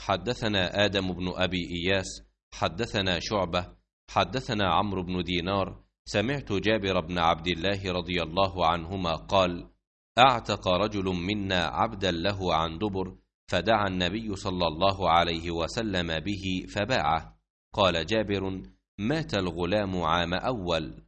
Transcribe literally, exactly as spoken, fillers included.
حدثنا آدم بن أبي إياس حدثنا شعبة حدثنا عمرو بن دينار سمعت جابر بن عبد الله رضي الله عنهما قال: اعتق رجل منا عبدا له عن دبر، فدعا النبي صلى الله عليه وسلم به فباعه. قال جابر: مات الغلام عام أول.